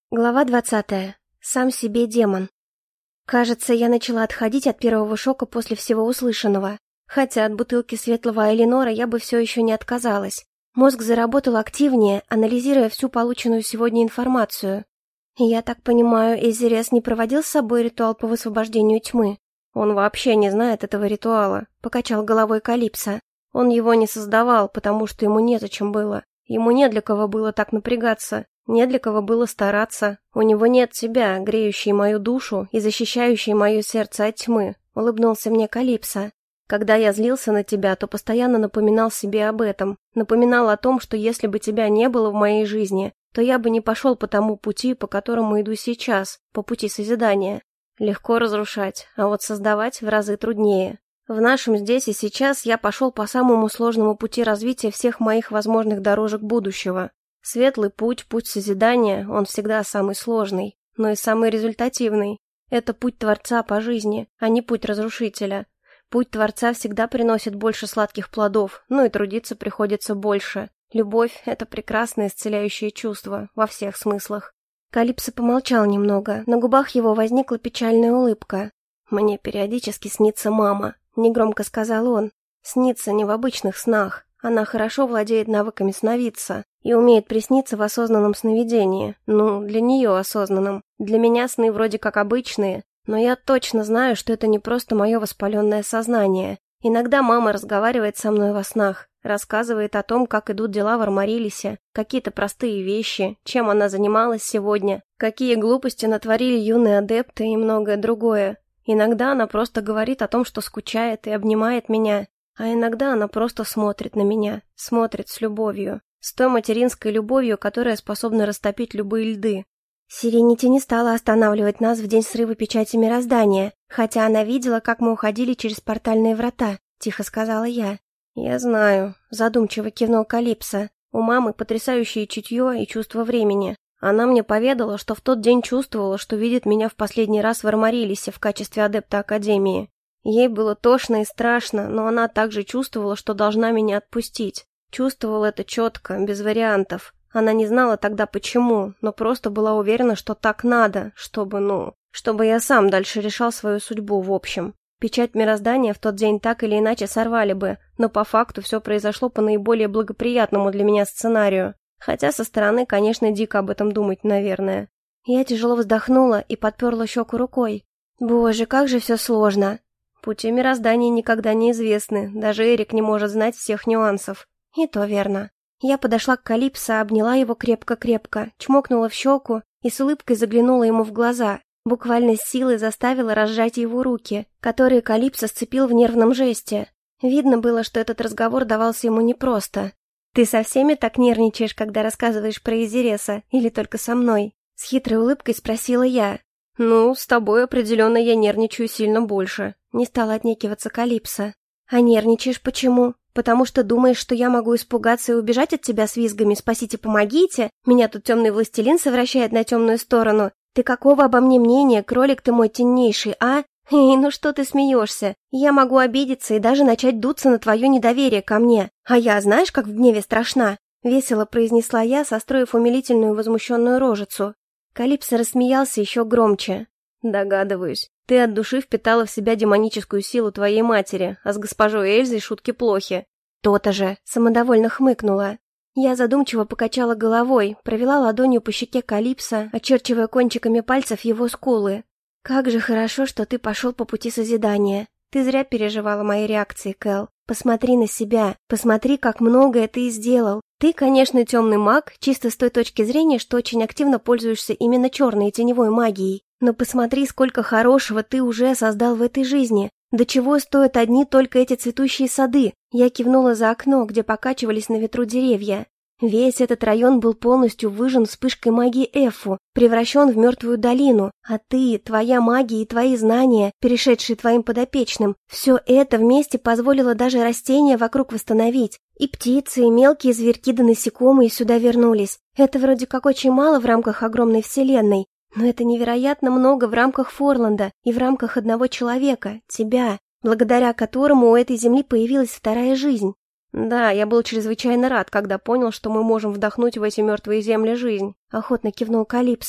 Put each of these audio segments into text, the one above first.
Глава 20. Сам себе демон. Кажется, я начала отходить от первого шока после всего услышанного. Хотя от бутылки светлого Айленора я бы все еще не отказалась. Мозг заработал активнее, анализируя всю полученную сегодня информацию. Я так понимаю, Эзерес не проводил с собой ритуал по высвобождению тьмы? Он вообще не знает этого ритуала, покачал головой Калипсо. Он его не создавал, потому что ему незачем было. Ему не для кого было так напрягаться. Не для кого было стараться. У него нет тебя, греющей мою душу и защищающей мое сердце от тьмы, улыбнулся мне Калипсо. Когда я злился на тебя, то постоянно напоминал себе об этом. Напоминал о том, что если бы тебя не было в моей жизни, то я бы не пошел по тому пути, по которому иду сейчас, по пути созидания. Легко разрушать, а вот создавать в разы труднее. В нашем здесь и сейчас я пошел по самому сложному пути развития всех моих возможных дорожек будущего. Светлый путь, путь созидания, он всегда самый сложный, но и самый результативный. Это путь Творца по жизни, а не путь разрушителя. Путь Творца всегда приносит больше сладких плодов, но и трудиться приходится больше. Любовь — это прекрасное исцеляющее чувство во всех смыслах. Калипсо помолчал немного, на губах его возникла печальная улыбка. «Мне периодически снится мама», — негромко сказал он. «Снится не в обычных снах. Она хорошо владеет навыками сновидца и умеет присниться в осознанном сновидении. Ну, для нее осознанном. Для меня сны вроде как обычные, но я точно знаю, что это не просто мое воспаленное сознание. Иногда мама разговаривает со мной во снах, рассказывает о том, как идут дела в Армарилисе, какие-то простые вещи, чем она занималась сегодня, какие глупости натворили юные адепты и многое другое. Иногда она просто говорит о том, что скучает и обнимает меня. А иногда она просто смотрит на меня, смотрит с любовью, с той материнской любовью, которая способна растопить любые льды. Сиренити не стала останавливать нас в день срыва печати мироздания, хотя она видела, как мы уходили через портальные врата, тихо сказала я. «Я знаю», — задумчиво кивнул Калипсо. «У мамы потрясающее чутье и чувство времени. Она мне поведала, что в тот день чувствовала, что видит меня в последний раз в Армарилисе в качестве адепта Академии. Ей было тошно и страшно, но она также чувствовала, что должна меня отпустить. Чувствовала это четко, без вариантов. Она не знала тогда почему, но просто была уверена, что так надо, чтобы я сам дальше решал свою судьбу в общем. Печать мироздания в тот день так или иначе сорвали бы, но по факту все произошло по наиболее благоприятному для меня сценарию. Хотя со стороны, конечно, дико об этом думать, наверное. Я тяжело вздохнула и подперла щеку рукой. Боже, как же все сложно. Пути мироздания никогда не известны, даже Эрик не может знать всех нюансов. И то верно. Я подошла к Калипсо, обняла его крепко-крепко, чмокнула в щеку и с улыбкой заглянула ему в глаза. Буквально с силой заставила разжать его руки, которые Калипсо сцепил в нервном жесте. Видно было, что этот разговор давался ему непросто. «Ты со всеми так нервничаешь, когда рассказываешь про Эзереса, или только со мной?» С хитрой улыбкой спросила я. «Ну, с тобой определенно я нервничаю сильно больше», — не стала отнекиваться Калипсо. «А нервничаешь почему? Потому что думаешь, что я могу испугаться и убежать от тебя с визгами «Спасите, помогите! Меня тут темный властелин совращает на темную сторону! Ты какого обо мне мнения, кролик ты мой темнейший, а? Эй, ну что ты смеешься? Я могу обидеться и даже начать дуться на твое недоверие ко мне. А я знаешь, как в гневе страшна?» — весело произнесла я, состроив умилительную возмущенную рожицу. Калипсо рассмеялся еще громче. «Догадываюсь. Ты от души впитала в себя демоническую силу твоей матери, а с госпожой Эльзой шутки плохи». «То-то же!» — самодовольно хмыкнула. Я задумчиво покачала головой, провела ладонью по щеке Калипсо, очерчивая кончиками пальцев его скулы. «Как же хорошо, что ты пошел по пути созидания. Ты зря переживала мои реакции, Кэл. Посмотри на себя, посмотри, как многое ты сделал. Ты, конечно, темный маг, чисто с той точки зрения, что очень активно пользуешься именно черной и теневой магией. Но посмотри, сколько хорошего ты уже создал в этой жизни. До чего стоят одни только эти цветущие сады?» Я кивнула за окно, где покачивались на ветру деревья. Весь этот район был полностью выжжен вспышкой магии Эфу, превращен в мертвую долину, а ты, твоя магия и твои знания, перешедшие твоим подопечным, все это вместе позволило даже растения вокруг восстановить. И птицы, и мелкие зверьки да насекомые сюда вернулись. Это вроде как очень мало в рамках огромной вселенной, но это невероятно много в рамках Форланда и в рамках одного человека, тебя, благодаря которому у этой земли появилась вторая жизнь. «Да, я был чрезвычайно рад, когда понял, что мы можем вдохнуть в эти мертвые земли жизнь», — охотно кивнул Калипсо.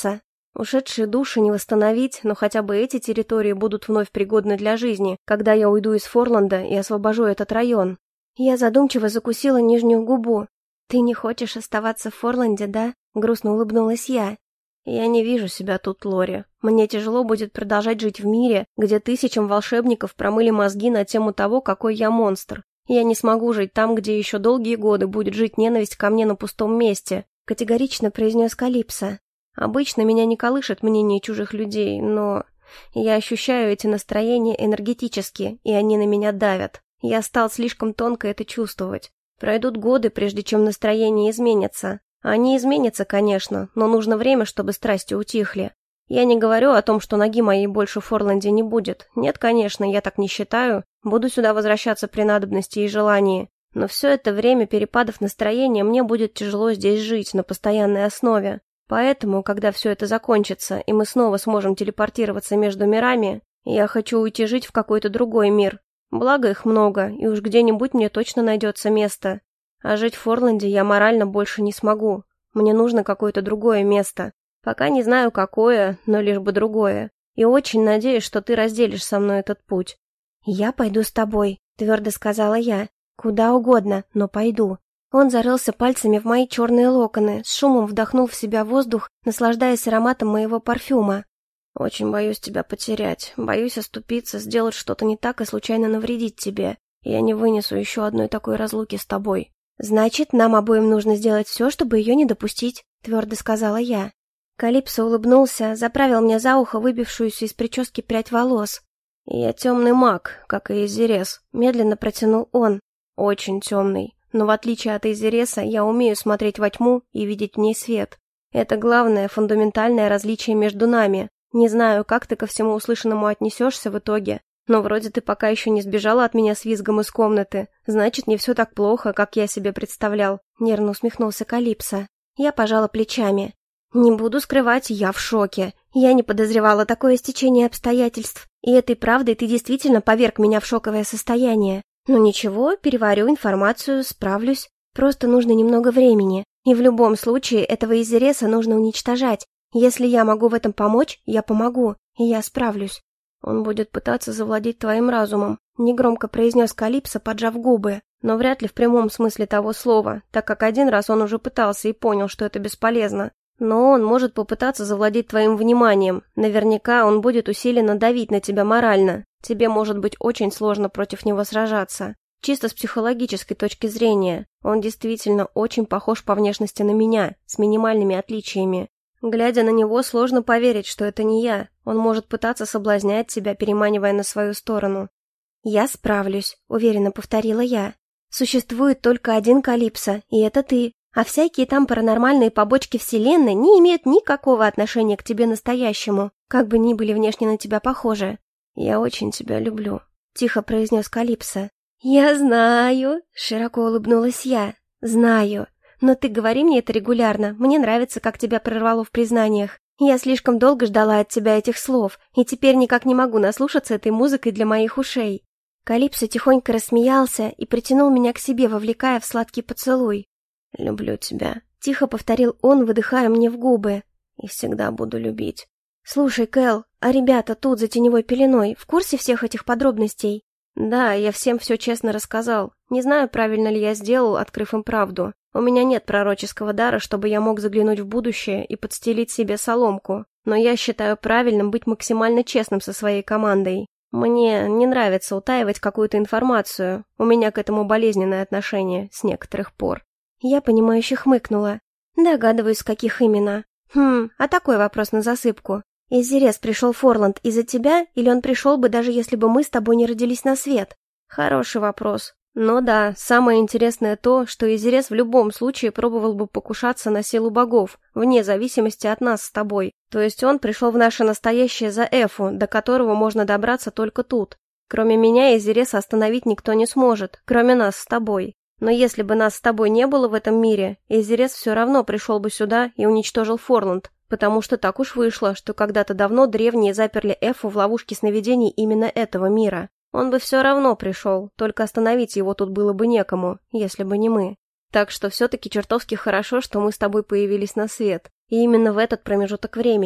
Ушедшие души не восстановить, но хотя бы эти территории будут вновь пригодны для жизни, когда я уйду из Форланда и освобожу этот район. Я задумчиво закусила нижнюю губу. «Ты не хочешь оставаться в Форланде, да?» — грустно улыбнулась я. «Я не вижу себя тут, Лори. Мне тяжело будет продолжать жить в мире, где тысячам волшебников промыли мозги на тему того, какой я монстр. Я не смогу жить там, где еще долгие годы будет жить ненависть ко мне на пустом месте», — категорично произнес Калипсо. «Обычно меня не колышет мнение чужих людей, но я ощущаю эти настроения энергетически, и они на меня давят. Я стал слишком тонко это чувствовать. Пройдут годы, прежде чем настроение изменится. Они изменятся, конечно, но нужно время, чтобы страсти утихли. Я не говорю о том, что ноги моей больше в Форланде не будет. Нет, конечно, я так не считаю. Буду сюда возвращаться при надобности и желании. Но все это время перепадов настроения мне будет тяжело здесь жить на постоянной основе. Поэтому, когда все это закончится, и мы снова сможем телепортироваться между мирами, я хочу уйти жить в какой-то другой мир. Благо их много, и уж где-нибудь мне точно найдется место. А жить в Форланде я морально больше не смогу. Мне нужно какое-то другое место. Пока не знаю какое, но лишь бы другое. И очень надеюсь, что ты разделишь со мной этот путь. «Я пойду с тобой», — твердо сказала я. «Куда угодно, но пойду». Он зарылся пальцами в мои черные локоны, с шумом вдохнул в себя воздух, наслаждаясь ароматом моего парфюма. «Очень боюсь тебя потерять, боюсь оступиться, сделать что-то не так и случайно навредить тебе. Я не вынесу еще одной такой разлуки с тобой». «Значит, нам обоим нужно сделать все, чтобы ее не допустить», — твердо сказала я. Калипсо улыбнулся, заправил мне за ухо выбившуюся из прически прядь волос. «Я темный маг, как и Изерес», — медленно протянул он. «Очень темный. Но в отличие от Изереса, я умею смотреть во тьму и видеть в ней свет. Это главное, фундаментальное различие между нами. Не знаю, как ты ко всему услышанному отнесешься в итоге, но вроде ты пока еще не сбежала от меня с визгом из комнаты. Значит, не все так плохо, как я себе представлял», — нервно усмехнулся Калипсо. Я пожала плечами. «Не буду скрывать, я в шоке. Я не подозревала такое стечение обстоятельств. И этой правдой ты действительно поверг меня в шоковое состояние. Но ничего, переварю информацию, справлюсь. Просто нужно немного времени. И в любом случае этого Изереса нужно уничтожать. Если я могу в этом помочь, я помогу, и я справлюсь». «Он будет пытаться завладеть твоим разумом», — негромко произнес Калипсо, поджав губы. Но вряд ли в прямом смысле того слова, так как один раз он уже пытался и понял, что это бесполезно. Но он может попытаться завладеть твоим вниманием. Наверняка он будет усиленно давить на тебя морально. Тебе может быть очень сложно против него сражаться. Чисто с психологической точки зрения. Он действительно очень похож по внешности на меня, с минимальными отличиями. Глядя на него, сложно поверить, что это не я. Он может пытаться соблазнять тебя, переманивая на свою сторону. «Я справлюсь», — уверенно повторила я. «Существует только один Калипсо, и это ты. А всякие там паранормальные побочки вселенной не имеют никакого отношения к тебе настоящему, как бы ни были внешне на тебя похожи». «Я очень тебя люблю», — тихо произнес Калипсо. «Я знаю», — широко улыбнулась я. «Знаю. Но ты говори мне это регулярно. Мне нравится, как тебя прорвало в признаниях. Я слишком долго ждала от тебя этих слов, и теперь никак не могу наслушаться этой музыкой для моих ушей». Калипсо тихонько рассмеялся и притянул меня к себе, вовлекая в сладкий поцелуй. «Люблю тебя», — тихо повторил он, выдыхая мне в губы. «И всегда буду любить». «Слушай, Кэл, а ребята тут за теневой пеленой в курсе всех этих подробностей?» «Да, я всем все честно рассказал. Не знаю, правильно ли я сделал, открыв им правду. У меня нет пророческого дара, чтобы я мог заглянуть в будущее и подстелить себе соломку. Но я считаю правильным быть максимально честным со своей командой. Мне не нравится утаивать какую-то информацию. У меня к этому болезненное отношение с некоторых пор». Я понимающе хмыкнула. «Догадываюсь, с каких именно. А такой вопрос на засыпку. Изерес пришел в Форланд из-за тебя, или он пришел бы, даже если бы мы с тобой не родились на свет?» «Хороший вопрос. Но да, самое интересное то, что Изерес в любом случае пробовал бы покушаться на силу богов, вне зависимости от нас с тобой. То есть он пришел в наше настоящее за Эфу, до которого можно добраться только тут. Кроме меня Изереса остановить никто не сможет, кроме нас с тобой. Но если бы нас с тобой не было в этом мире, Изерес все равно пришел бы сюда и уничтожил Форланд, потому что так уж вышло, что когда-то давно древние заперли Эфу в ловушке сновидений именно этого мира. Он бы все равно пришел, только остановить его тут было бы некому, если бы не мы. Так что все-таки чертовски хорошо, что мы с тобой появились на свет. И именно в этот промежуток времени.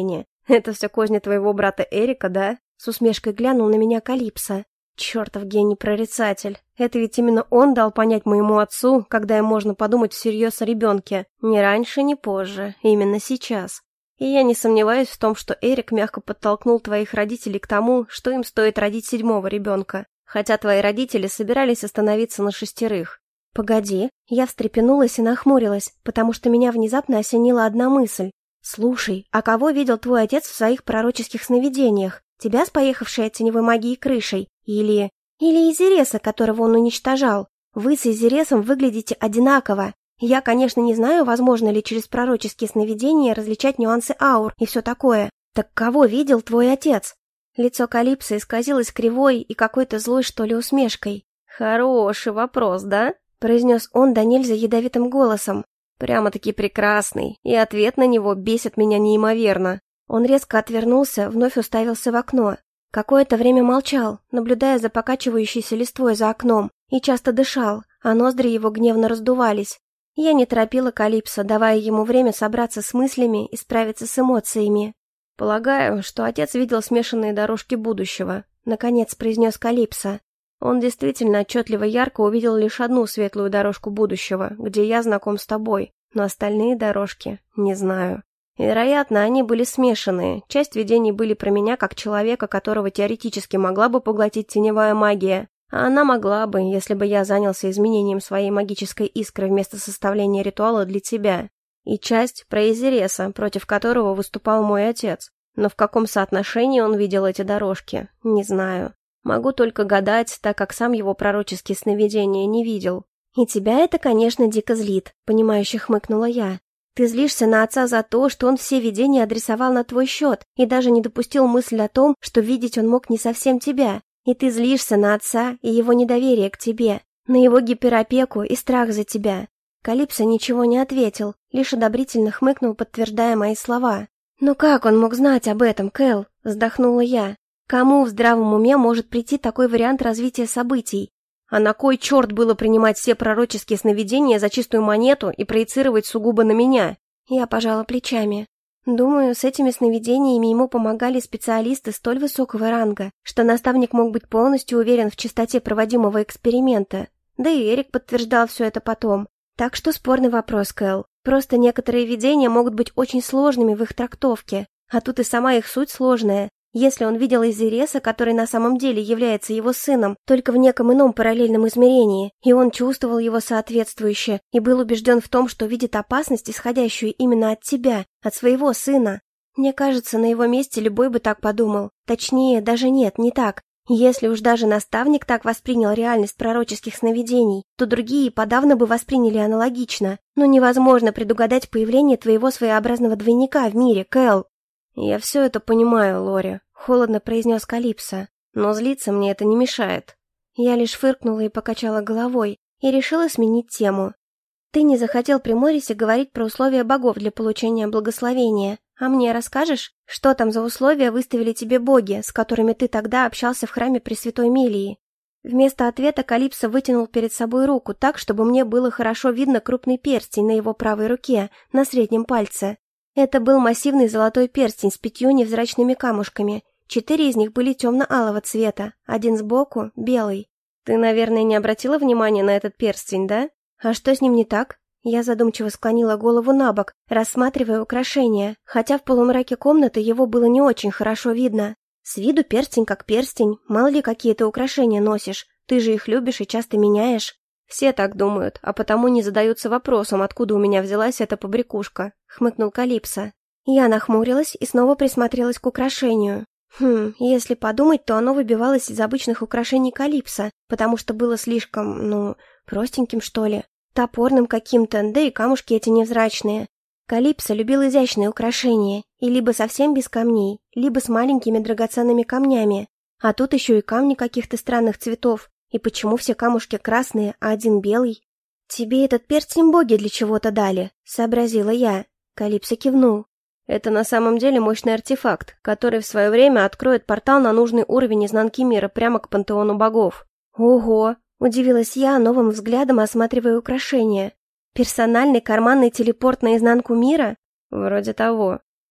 Это все козни твоего брата Эрика, да? С усмешкой глянул на меня Калипсо. Чертов гений-прорицатель. Это ведь именно он дал понять моему отцу, когда им можно подумать всерьез о ребенке. Ни раньше, ни позже. Именно сейчас. И я не сомневаюсь в том, что Эрик мягко подтолкнул твоих родителей к тому, что им стоит родить 7-го ребенка. Хотя твои родители собирались остановиться на 6. Погоди, я встрепенулась и нахмурилась, потому что меня внезапно осенила одна мысль. Слушай, а кого видел твой отец в своих пророческих сновидениях? Тебя с поехавшей от теневой магии крышей? Или Изиреса, которого он уничтожал? Вы с Изиресом выглядите одинаково. Я, конечно, не знаю, возможно ли через пророческие сновидения различать нюансы аур и все такое. Так кого видел твой отец? Лицо Калипсо исказилось кривой и какой-то злой, что ли, усмешкой. «Хороший вопрос, да?» — произнес он да нельзя ядовитым голосом. «Прямо-таки прекрасный, и ответ на него бесит меня неимоверно». Он резко отвернулся, вновь уставился в окно. Какое-то время молчал, наблюдая за покачивающейся листвой за окном, и часто дышал, а ноздри его гневно раздувались. Я не торопила Калипсо, давая ему время собраться с мыслями и справиться с эмоциями. «Полагаю, что отец видел смешанные дорожки будущего», — наконец произнес Калипсо. «Он действительно отчетливо ярко увидел лишь одну светлую дорожку будущего, где я знаком с тобой, но остальные дорожки не знаю. Вероятно, они были смешанные, часть видений были про меня как человека, которого теоретически могла бы поглотить теневая магия, а она могла бы, если бы я занялся изменением своей магической искры вместо составления ритуала для тебя. И часть про Изиреса, против которого выступал мой отец. Но в каком соотношении он видел эти дорожки, не знаю. Могу только гадать, так как сам его пророческие сновидения не видел. И тебя это, конечно, дико злит, понимающе хмыкнула я. Ты злишься на отца за то, что он все видения адресовал на твой счет и даже не допустил мысль о том, что видеть он мог не совсем тебя. И ты злишься на отца и его недоверие к тебе, на его гиперопеку и страх за тебя. Калипсо ничего не ответил, лишь одобрительно хмыкнул, подтверждая мои слова. «Ну как он мог знать об этом, Кэл?» – вздохнула я. «Кому в здравом уме может прийти такой вариант развития событий? А на кой черт было принимать все пророческие сновидения за чистую монету и проецировать сугубо на меня?» Я пожала плечами. Думаю, с этими сновидениями ему помогали специалисты столь высокого ранга, что наставник мог быть полностью уверен в чистоте проводимого эксперимента. Да и Эрик подтверждал все это потом. Так что спорный вопрос, Кэл. Просто некоторые видения могут быть очень сложными в их трактовке, а тут и сама их суть сложная. Если он видел Изиреса, который на самом деле является его сыном, только в неком ином параллельном измерении, и он чувствовал его соответствующе, и был убежден в том, что видит опасность, исходящую именно от тебя, от своего сына. Мне кажется, на его месте любой бы так подумал. Точнее, даже нет, не так. Если уж даже наставник так воспринял реальность пророческих сновидений, то другие подавно бы восприняли аналогично. Но невозможно предугадать появление твоего своеобразного двойника в мире, Кэл. «Я все это понимаю, Лори», — холодно произнес Калипсо, «но злиться мне это не мешает». Я лишь фыркнула и покачала головой, и решила сменить тему. «Ты не захотел при Морисе говорить про условия богов для получения благословения, а мне расскажешь, что там за условия выставили тебе боги, с которыми ты тогда общался в храме Пресвятой Мелии?» Вместо ответа Калипсо вытянул перед собой руку так, чтобы мне было хорошо видно крупный перстень на его правой руке, на среднем пальце. Это был массивный золотой перстень с 5 невзрачными камушками. 4 из них были темно-алого цвета, один сбоку — белый. «Ты, наверное, не обратила внимания на этот перстень, да? А что с ним не так?» Я задумчиво склонила голову набок, рассматривая украшение, хотя в полумраке комнаты его было не очень хорошо видно. С виду перстень как перстень, мало ли какие ты украшения носишь, ты же их любишь и часто меняешь. «Все так думают, а потому не задаются вопросом, откуда у меня взялась эта побрякушка», — хмыкнул Калипсо. Я нахмурилась и снова присмотрелась к украшению. Если подумать, то оно выбивалось из обычных украшений Калипсо, потому что было слишком, простеньким, что ли, топорным каким-то, да и камушки эти невзрачные. Калипсо любил изящные украшения, и либо совсем без камней, либо с маленькими драгоценными камнями. А тут еще и камни каких-то странных цветов. И почему все камушки красные, а один белый? «Тебе этот перстень боги для чего-то дали», — сообразила я. Калипсо кивнул. «Это на самом деле мощный артефакт, который в свое время откроет портал на нужный уровень изнанки мира прямо к пантеону богов». «Ого!» — удивилась я, новым взглядом осматривая украшения. «Персональный карманный телепорт на изнанку мира?» «Вроде того».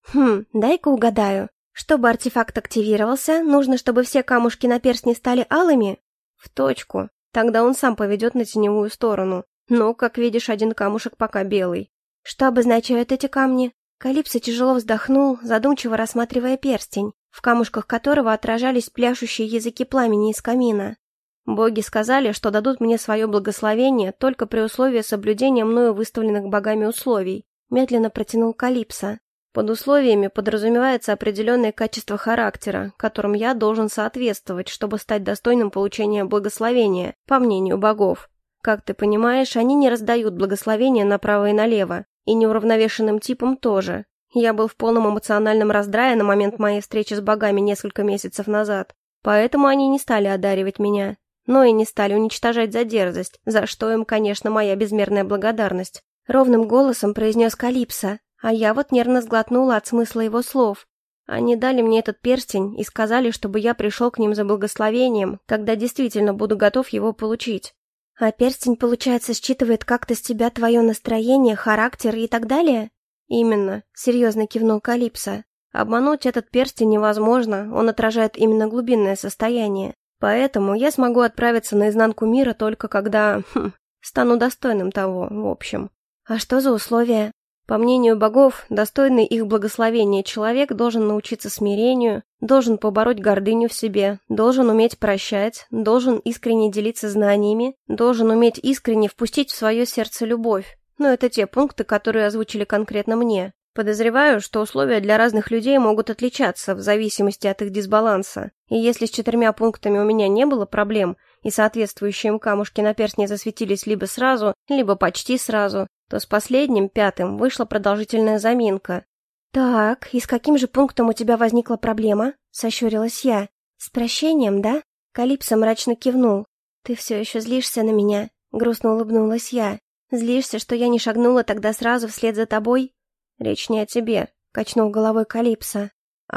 Дай-ка угадаю. Чтобы артефакт активировался, нужно, чтобы все камушки на перстне стали алыми? В точку. Тогда он сам поведет на теневую сторону. Но, как видишь, один камушек пока белый. Что обозначают эти камни? Калипсо тяжело вздохнул, задумчиво рассматривая перстень, в камушках которого отражались пляшущие языки пламени из камина. Боги сказали, что дадут мне свое благословение только при условии соблюдения мною выставленных богами условий. Медленно протянул Калипсо. Под условиями подразумевается определенное качество характера, которым я должен соответствовать, чтобы стать достойным получения благословения, по мнению богов. Как ты понимаешь, они не раздают благословения направо и налево, и неуравновешенным типам тоже. Я был в полном эмоциональном раздрае на момент моей встречи с богами несколько месяцев назад, поэтому они не стали одаривать меня, но и не стали уничтожать за дерзость, за что им, конечно, моя безмерная благодарность. Ровным голосом произнес Калипсо, а я вот нервно сглотнула от смысла его слов. Они дали мне этот перстень и сказали, чтобы я пришел к ним за благословением, когда действительно буду готов его получить. А перстень, получается, считывает как-то с тебя твое настроение, характер и так далее? Именно, серьезно кивнул Калипсо. Обмануть этот перстень невозможно, он отражает именно глубинное состояние. Поэтому я смогу отправиться наизнанку мира только когда, стану достойным того, в общем. А что за условия? По мнению богов, достойный их благословения человек должен научиться смирению, должен побороть гордыню в себе, должен уметь прощать, должен искренне делиться знаниями, должен уметь искренне впустить в свое сердце любовь. Но это те пункты, которые озвучили конкретно мне. Подозреваю, что условия для разных людей могут отличаться в зависимости от их дисбаланса. И если с 4 пунктами у меня не было проблем, и соответствующие им камушки на перстне засветились либо сразу, либо почти сразу, то с последним, 5-м, вышла продолжительная заминка. «Так, и с каким же пунктом у тебя возникла проблема?» — сощурилась я. «С прощением, да?» Калипсо мрачно кивнул. «Ты все еще злишься на меня?» — грустно улыбнулась я. «Злишься, что я не шагнула тогда сразу вслед за тобой?» «Речь не о тебе», — качнул головой Калипсо.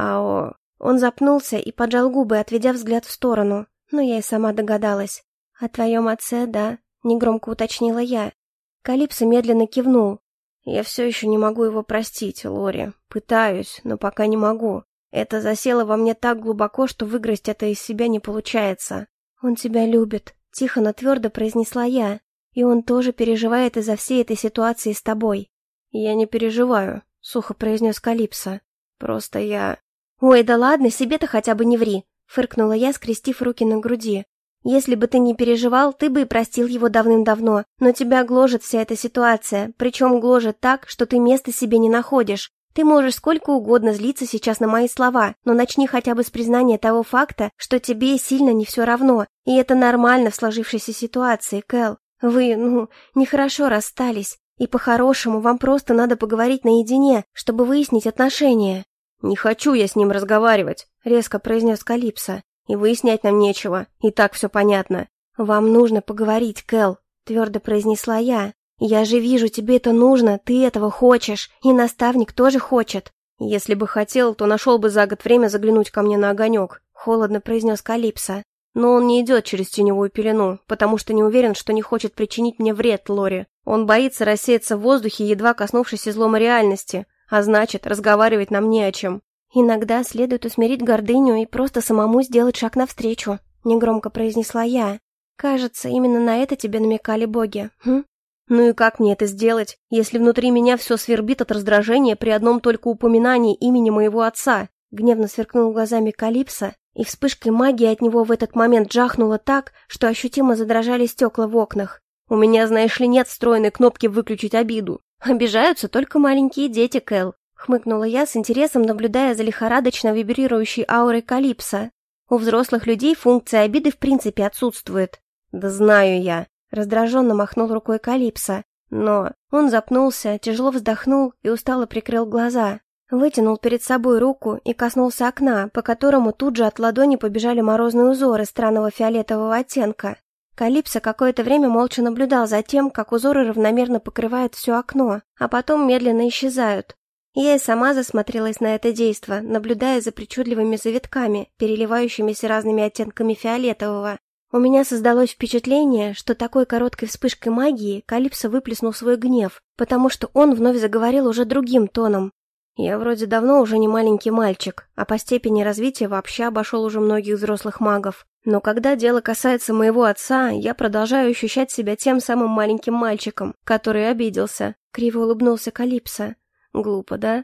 «А Он запнулся и поджал губы, отведя взгляд в сторону. Но я и сама догадалась. «О твоем отце, да?» — негромко уточнила я. Калипсо медленно кивнул. «Я все еще не могу его простить, Лори. Пытаюсь, но пока не могу. Это засело во мне так глубоко, что выгрызть это из себя не получается». «Он тебя любит», — тихо, но твердо произнесла я. «И он тоже переживает из-за всей этой ситуации с тобой». «Я не переживаю», — сухо произнес Калипсо. «Просто я...» «Ой, да ладно, себе-то хотя бы не ври», — фыркнула я, скрестив руки на груди. «Если бы ты не переживал, ты бы и простил его давным-давно, но тебя гложет вся эта ситуация, причем гложет так, что ты места себе не находишь. Ты можешь сколько угодно злиться сейчас на мои слова, но начни хотя бы с признания того факта, что тебе сильно не все равно, и это нормально в сложившейся ситуации, Кэл. Вы, нехорошо расстались, и по-хорошему вам просто надо поговорить наедине, чтобы выяснить отношения». «Не хочу я с ним разговаривать», — резко произнес Калипсо. «И выяснять нам нечего, и так все понятно». «Вам нужно поговорить, Кэл», — твердо произнесла я. «Я же вижу, тебе это нужно, ты этого хочешь, и наставник тоже хочет». «Если бы хотел, то нашел бы за год время заглянуть ко мне на огонек», — холодно произнес Калипсо. «Но он не идет через теневую пелену, потому что не уверен, что не хочет причинить мне вред, Лори. Он боится рассеяться в воздухе, едва коснувшись излома реальности, а значит, разговаривать нам не о чем». «Иногда следует усмирить гордыню и просто самому сделать шаг навстречу», — негромко произнесла я. «Кажется, именно на это тебе намекали боги, Ну и как мне это сделать, если внутри меня все свербит от раздражения при одном только упоминании имени моего отца?» Гневно сверкнул глазами Калипсо, и вспышкой магии от него в этот момент жахнуло так, что ощутимо задрожали стекла в окнах. «У меня, знаешь ли, нет встроенной кнопки «выключить обиду». Обижаются только маленькие дети, Кэл», — хмыкнула я с интересом, наблюдая за лихорадочно вибрирующей аурой Калипсо. «У взрослых людей функция обиды в принципе отсутствует». «Да знаю я», — раздраженно махнул рукой Калипсо. Но он запнулся, тяжело вздохнул и устало прикрыл глаза. Вытянул перед собой руку и коснулся окна, по которому тут же от ладони побежали морозные узоры странного фиолетового оттенка. Калипсо какое-то время молча наблюдал за тем, как узоры равномерно покрывают все окно, а потом медленно исчезают. Я и сама засмотрелась на это действо, наблюдая за причудливыми завитками, переливающимися разными оттенками фиолетового. У меня создалось впечатление, что такой короткой вспышкой магии Калипсо выплеснул свой гнев, потому что он вновь заговорил уже другим тоном. Я вроде давно уже не маленький мальчик, а по степени развития вообще обошел уже многих взрослых магов. Но когда дело касается моего отца, я продолжаю ощущать себя тем самым маленьким мальчиком, который обиделся. Криво улыбнулся Калипсо. Глупо, да?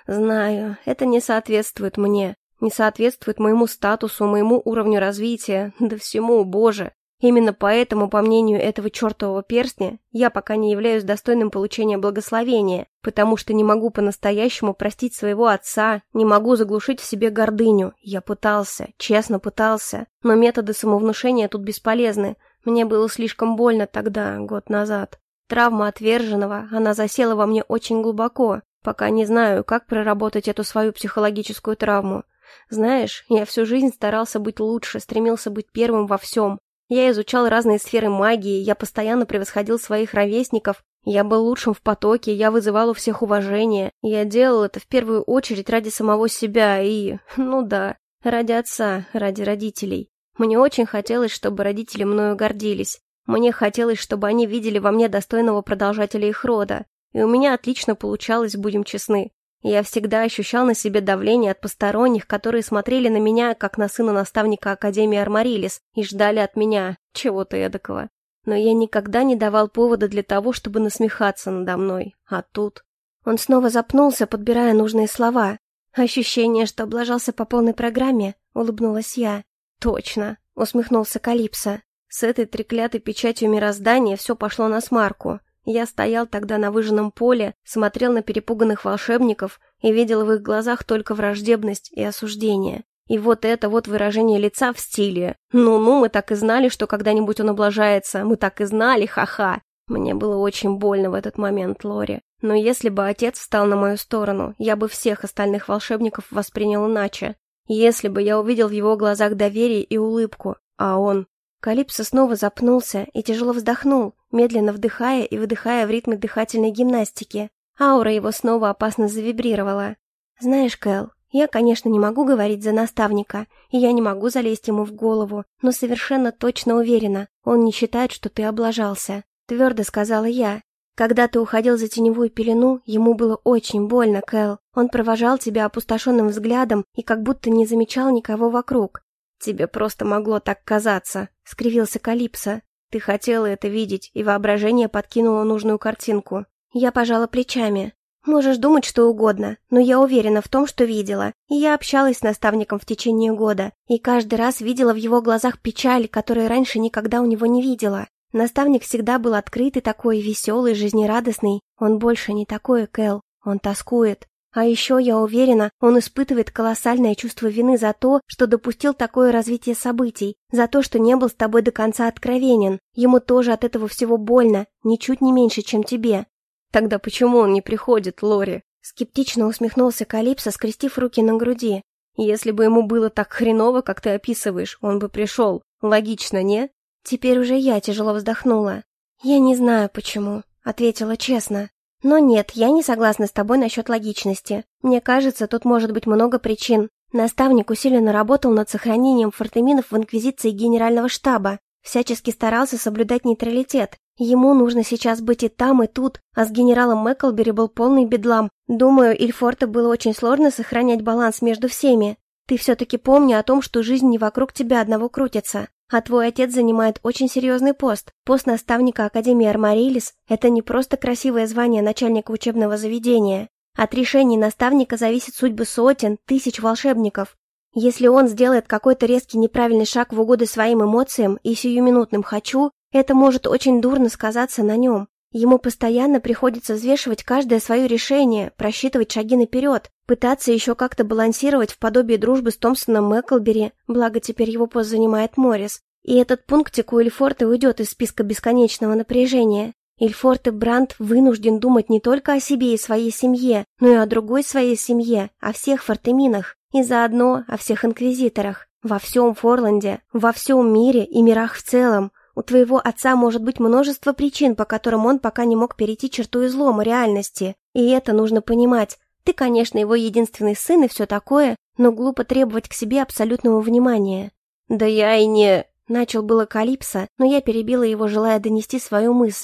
Знаю, это не соответствует мне. Не соответствует моему статусу, моему уровню развития, да всему, боже. Именно поэтому, по мнению этого чертового перстня, я пока не являюсь достойным получения благословения, потому что не могу по-настоящему простить своего отца, не могу заглушить в себе гордыню. Я пытался, честно пытался, но методы самовнушения тут бесполезны. Мне было слишком больно тогда, год назад. Травма отверженного, она засела во мне очень глубоко, пока не знаю, как проработать эту свою психологическую травму. Знаешь, я всю жизнь старался быть лучше, стремился быть первым во всем. Я изучал разные сферы магии, я постоянно превосходил своих ровесников, я был лучшим в потоке, я вызывал у всех уважение. Я делал это в первую очередь ради самого себя и, ну да, ради отца, ради родителей. Мне очень хотелось, чтобы родители мною гордились. Мне хотелось, чтобы они видели во мне достойного продолжателя их рода. И у меня отлично получалось, будем честны. Я всегда ощущал на себе давление от посторонних, которые смотрели на меня, как на сына наставника Академии Армарилис, и ждали от меня чего-то эдакого. Но я никогда не давал повода для того, чтобы насмехаться надо мной. А тут... Он снова запнулся, подбирая нужные слова. «Ощущение, что облажался по полной программе», — улыбнулась я. «Точно», — усмехнулся Калипсо. «С этой треклятой печатью мироздания все пошло насмарку». Я стоял тогда на выжженном поле, смотрел на перепуганных волшебников и видел в их глазах только враждебность и осуждение. И вот это вот выражение лица в стиле «Ну-ну, мы так и знали, что когда-нибудь он облажается, мы так и знали, ха-ха». Мне было очень больно в этот момент, Лори. Но если бы отец встал на мою сторону, я бы всех остальных волшебников воспринял иначе. Если бы я увидел в его глазах доверие и улыбку, а он... Калипсо снова запнулся и тяжело вздохнул, медленно вдыхая и выдыхая в ритме дыхательной гимнастики. Аура его снова опасно завибрировала. «Знаешь, Кэл, я, конечно, не могу говорить за наставника, и я не могу залезть ему в голову, но совершенно точно уверена, он не считает, что ты облажался», — твердо сказала я. «Когда ты уходил за теневую пелену, ему было очень больно, Кэл. Он провожал тебя опустошенным взглядом и как будто не замечал никого вокруг». «Тебе просто могло так казаться», — скривился Калипсо. «Ты хотела это видеть, и воображение подкинуло нужную картинку». Я пожала плечами. «Можешь думать что угодно, но я уверена в том, что видела. И я общалась с наставником в течение года, и каждый раз видела в его глазах печаль, которой раньше никогда у него не видела. Наставник всегда был открытый такой, веселый, жизнерадостный. Он больше не такой, Кэл. Он тоскует. А еще, я уверена, он испытывает колоссальное чувство вины за то, что допустил такое развитие событий, за то, что не был с тобой до конца откровенен. Ему тоже от этого всего больно, ничуть не меньше, чем тебе». «Тогда почему он не приходит, Лори?» Скептично усмехнулся Калипсо, скрестив руки на груди. «Если бы ему было так хреново, как ты описываешь, он бы пришел. Логично, не?» Теперь уже я тяжело вздохнула. «Я не знаю, почему», — ответила честно. «Но нет, я не согласна с тобой насчет логичности. Мне кажется, тут может быть много причин. Наставник усиленно работал над сохранением фортеминов в инквизиции генерального штаба, всячески старался соблюдать нейтралитет. Ему нужно сейчас быть и там, и тут, а с генералом Мэклбери был полный бедлам. Думаю, Ильфорте было очень сложно сохранять баланс между всеми. Ты все-таки помни о том, что жизнь не вокруг тебя одного крутится. А твой отец занимает очень серьезный пост. Пост наставника Академии Армарилис – это не просто красивое звание начальника учебного заведения. От решений наставника зависят судьбы сотен, тысяч волшебников. Если он сделает какой-то резкий неправильный шаг в угоду своим эмоциям и сиюминутным «хочу», это может очень дурно сказаться на нем. Ему постоянно приходится взвешивать каждое свое решение, просчитывать шаги наперед, пытаться еще как-то балансировать в подобии дружбы с Томпсоном Мэклбери, благо теперь его пост занимает Моррис. И этот пунктик у Ильфорте уйдет из списка бесконечного напряжения. Ильфорте Брандт вынужден думать не только о себе и своей семье, но и о другой своей семье, о всех фортеминах, и заодно о всех инквизиторах, во всем Форланде, во всем мире и мирах в целом. У твоего отца может быть множество причин, по которым он пока не мог перейти черту излома реальности. И это нужно понимать. Ты, конечно, его единственный сын и все такое, но глупо требовать к себе абсолютного внимания. «Да я и не...» — начал было Калипсо, но я перебила его, желая донести свою мысль.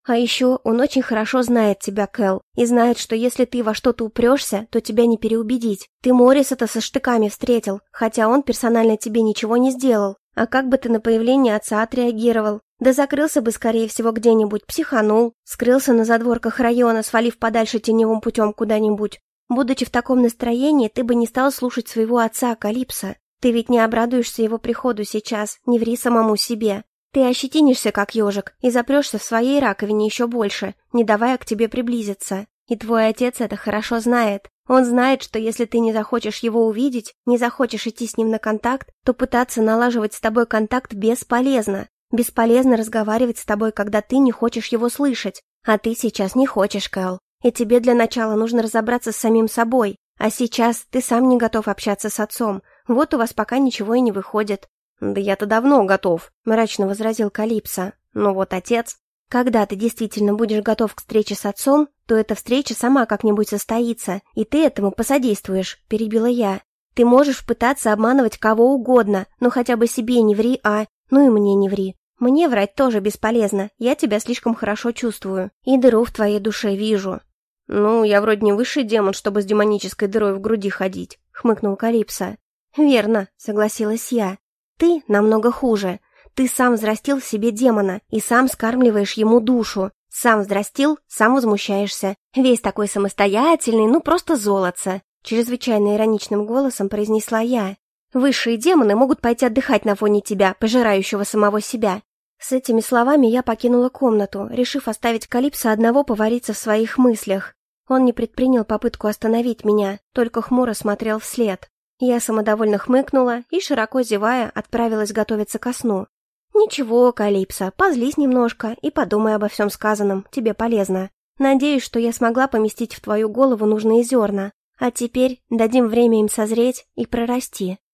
А еще он очень хорошо знает тебя, Кэл, и знает, что если ты во что-то упрешься, то тебя не переубедить. Ты Морриса-то со штыками встретил, хотя он персонально тебе ничего не сделал. А как бы ты на появление отца отреагировал? Да закрылся бы, скорее всего, где-нибудь, психанул, скрылся на задворках района, свалив подальше теневым путем куда-нибудь. Будучи в таком настроении, ты бы не стал слушать своего отца, Калипсо. Ты ведь не обрадуешься его приходу сейчас, не ври самому себе. Ты ощетинишься, как ежик, и запрешься в своей раковине еще больше, не давая к тебе приблизиться. И твой отец это хорошо знает. Он знает, что если ты не захочешь его увидеть, не захочешь идти с ним на контакт, то пытаться налаживать с тобой контакт бесполезно. Бесполезно разговаривать с тобой, когда ты не хочешь его слышать. А ты сейчас не хочешь, Кэл. И тебе для начала нужно разобраться с самим собой. А сейчас ты сам не готов общаться с отцом. Вот у вас пока ничего и не выходит. «Да я-то давно готов», — мрачно возразил Калипсо. «Но вот отец...» «Когда ты действительно будешь готов к встрече с отцом, то эта встреча сама как-нибудь состоится, и ты этому посодействуешь», — перебила я. «Ты можешь пытаться обманывать кого угодно, но хотя бы себе не ври, ну и мне не ври. Мне врать тоже бесполезно, я тебя слишком хорошо чувствую, и дыру в твоей душе вижу». «Ну, я вроде не высший демон, чтобы с демонической дырой в груди ходить», — хмыкнул Калипсо. «Верно», — согласилась я. «Ты намного хуже. Ты сам взрастил в себе демона и сам скармливаешь ему душу. Сам взрастил, сам возмущаешься. Весь такой самостоятельный, ну просто золотце», — чрезвычайно ироничным голосом произнесла я. «Высшие демоны могут пойти отдыхать на фоне тебя, пожирающего самого себя». С этими словами я покинула комнату, решив оставить Калипсо одного повариться в своих мыслях. Он не предпринял попытку остановить меня, только хмуро смотрел вслед. Я самодовольно хмыкнула и, широко зевая, отправилась готовиться ко сну. «Ничего, Калипсо, позлись немножко и подумай обо всем сказанном, тебе полезно. Надеюсь, что я смогла поместить в твою голову нужные зерна. А теперь дадим время им созреть и прорасти».